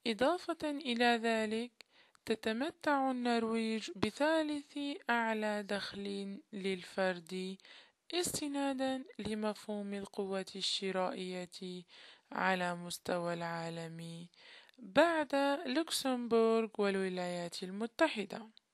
إضافة إلى ذلك، تتمتع النرويج بثالث أعلى دخل للفرد استنادًا لمفهوم القوة الشرائية على مستوى العالم بعد لوكسمبورغ والولايات المتحدة.